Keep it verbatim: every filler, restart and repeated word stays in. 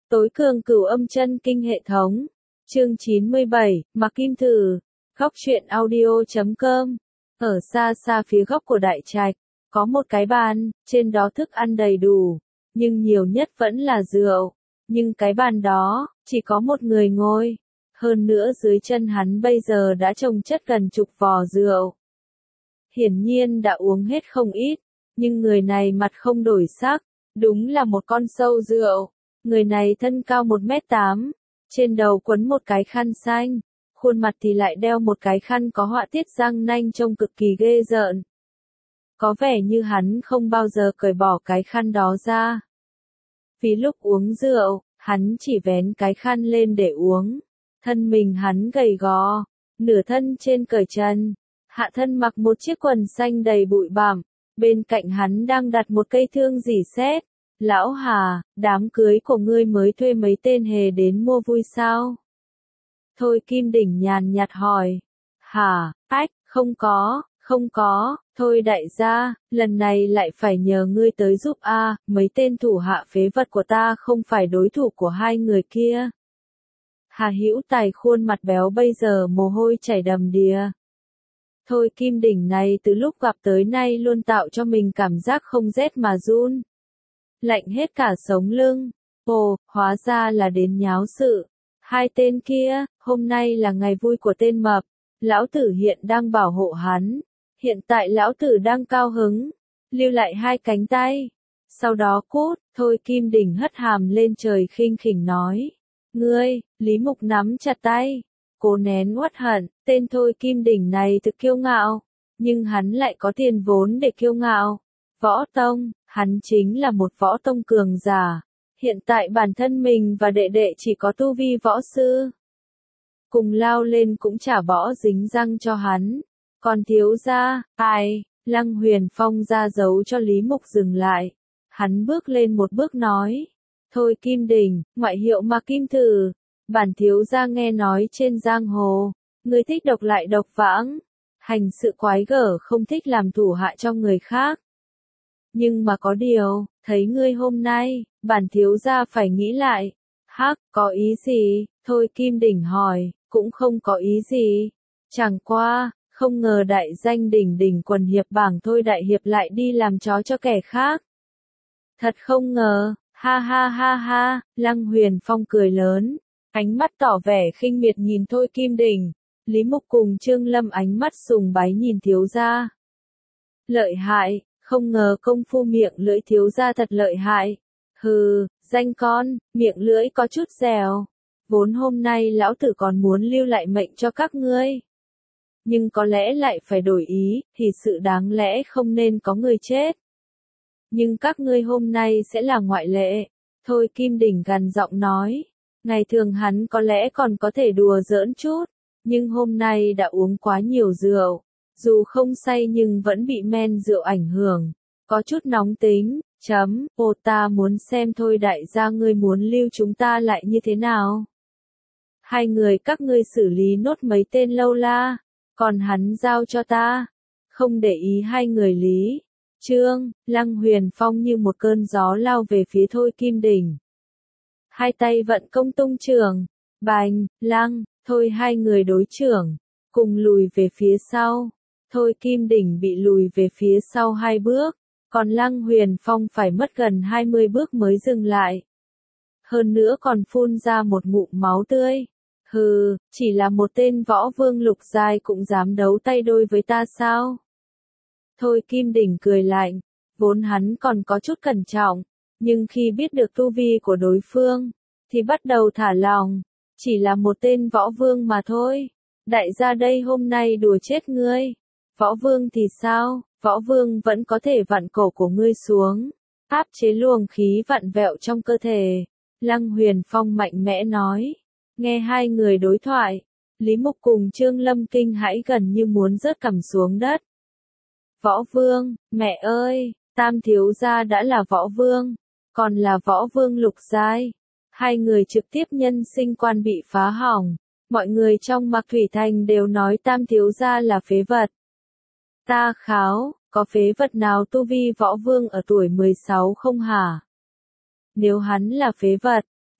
Tối cường cửu âm chân kinh hệ thống. Chương chín mươi bảy, Mạc Kim Thử. Góc truyện audio chấm com. Ở xa xa phía góc của đại trạch, có một cái bàn, trên đó thức ăn đầy đủ, nhưng nhiều nhất vẫn là rượu. Nhưng cái bàn đó, chỉ có một người ngồi. Hơn nữa dưới chân hắn bây giờ đã chồng chất gần chục vò rượu. Hiển nhiên đã uống hết không ít, nhưng người này mặt không đổi sắc, đúng là một con sâu rượu. Người này thân cao một mét tám, trên đầu quấn một cái khăn xanh, khuôn mặt thì lại đeo một cái khăn có họa tiết răng nanh trông cực kỳ ghê rợn. Có vẻ như hắn không bao giờ cởi bỏ cái khăn đó ra. Vì lúc uống rượu, hắn chỉ vén cái khăn lên để uống. Thân mình hắn gầy gò, nửa thân trên cởi trần, hạ thân mặc một chiếc quần xanh đầy bụi bặm, bên cạnh hắn đang đặt một cây thương rỉ sét. Lão Hà, đám cưới của ngươi mới thuê mấy tên hề đến mua vui sao? Thôi Kim Đỉnh nhàn nhạt hỏi. Hả, ách, không có, không có, thôi đại gia, lần này lại phải nhờ ngươi tới giúp a, mấy tên thủ hạ phế vật của ta không phải đối thủ của hai người kia. Hà Hữu Tài khuôn mặt béo bây giờ mồ hôi chảy đầm đìa. Thôi Kim Đỉnh này từ lúc gặp tới nay luôn tạo cho mình cảm giác không rét mà run. Lạnh hết cả sống lưng. Ồ, hóa ra là đến nháo sự. Hai tên kia, hôm nay là ngày vui của tên mập. Lão tử hiện đang bảo hộ hắn. Hiện tại lão tử đang cao hứng. Lưu lại hai cánh tay. Sau đó cút, thôi Kim Đỉnh hất hàm lên trời khinh khỉnh nói. Ngươi, Lý Mục nắm chặt tay. Cố nén uất hận, tên thôi Kim Đỉnh này thực kiêu ngạo. Nhưng hắn lại có tiền vốn để kiêu ngạo. Võ Tông, hắn chính là một võ tông cường giả. Hiện tại bản thân mình và đệ đệ chỉ có tu vi võ sư. Cùng lao lên cũng chả bỏ dính răng cho hắn. Còn thiếu gia, ai, Lăng Huyền Phong ra dấu cho Lý Mục dừng lại. Hắn bước lên một bước nói. Thôi Kim Đỉnh, ngoại hiệu Mạc Kim Thử. Bản thiếu gia nghe nói trên giang hồ. Người thích độc lại độc vãng. Hành sự quái gở không thích làm thủ hạ cho người khác. Nhưng mà có điều, thấy ngươi hôm nay, bản thiếu gia phải nghĩ lại. Hắc, có ý gì? Thôi Kim Đỉnh hỏi, cũng không có ý gì. Chẳng qua, không ngờ đại danh đỉnh đỉnh quần hiệp bảng thôi đại hiệp lại đi làm chó cho kẻ khác. Thật không ngờ, ha ha ha ha, Lăng Huyền Phong cười lớn, ánh mắt tỏ vẻ khinh miệt nhìn thôi Kim Đỉnh. Lý Mục cùng Trương Lâm ánh mắt sùng bái nhìn thiếu gia. Lợi hại. Không ngờ công phu miệng lưỡi thiếu gia thật lợi hại. Hừ, danh con, miệng lưỡi có chút dẻo. Vốn hôm nay lão tử còn muốn lưu lại mệnh cho các ngươi. Nhưng có lẽ lại phải đổi ý, thì sự đáng lẽ không nên có người chết. Nhưng các ngươi hôm nay sẽ là ngoại lệ. Thôi Kim Đỉnh gằn giọng nói. Ngày thường hắn có lẽ còn có thể đùa giỡn chút. Nhưng hôm nay đã uống quá nhiều rượu. Dù không say nhưng vẫn bị men rượu ảnh hưởng, có chút nóng tính, chấm, ô ta muốn xem thôi đại gia ngươi muốn lưu chúng ta lại như thế nào. Hai người các ngươi xử lý nốt mấy tên lâu la, còn hắn giao cho ta, không để ý hai người Lý. Trương, Lăng Huyền Phong như một cơn gió lao về phía thôi Kim Đỉnh. Hai tay vận công tung trường, bành, lăng, thôi hai người đối trưởng, cùng lùi về phía sau. Thôi Kim Đỉnh bị lùi về phía sau hai bước, còn Lăng Huyền Phong phải mất gần hai mươi bước mới dừng lại. Hơn nữa còn phun ra một ngụm máu tươi. Hừ, chỉ là một tên võ vương lục giai cũng dám đấu tay đôi với ta sao? Thôi Kim Đỉnh cười lạnh, vốn hắn còn có chút cẩn trọng, nhưng khi biết được tu vi của đối phương, thì bắt đầu thả lòng, chỉ là một tên võ vương mà thôi. Đại gia đây hôm nay đùa chết ngươi. Võ vương thì sao, võ vương vẫn có thể vặn cổ của ngươi xuống, áp chế luồng khí vặn vẹo trong cơ thể. Lăng Huyền Phong mạnh mẽ nói. Nghe hai người đối thoại, Lý Mục cùng Trương Lâm kinh hãi gần như muốn rớt cằm xuống đất. Võ vương, mẹ ơi, tam thiếu gia đã là võ vương, còn là võ vương lục giai. Hai người trực tiếp nhân sinh quan bị phá hỏng, mọi người trong Mạc Thủy Thành đều nói tam thiếu gia là phế vật. Ta kháo, có phế vật nào tu vi võ vương ở tuổi mười sáu không hả? Nếu hắn là phế vật,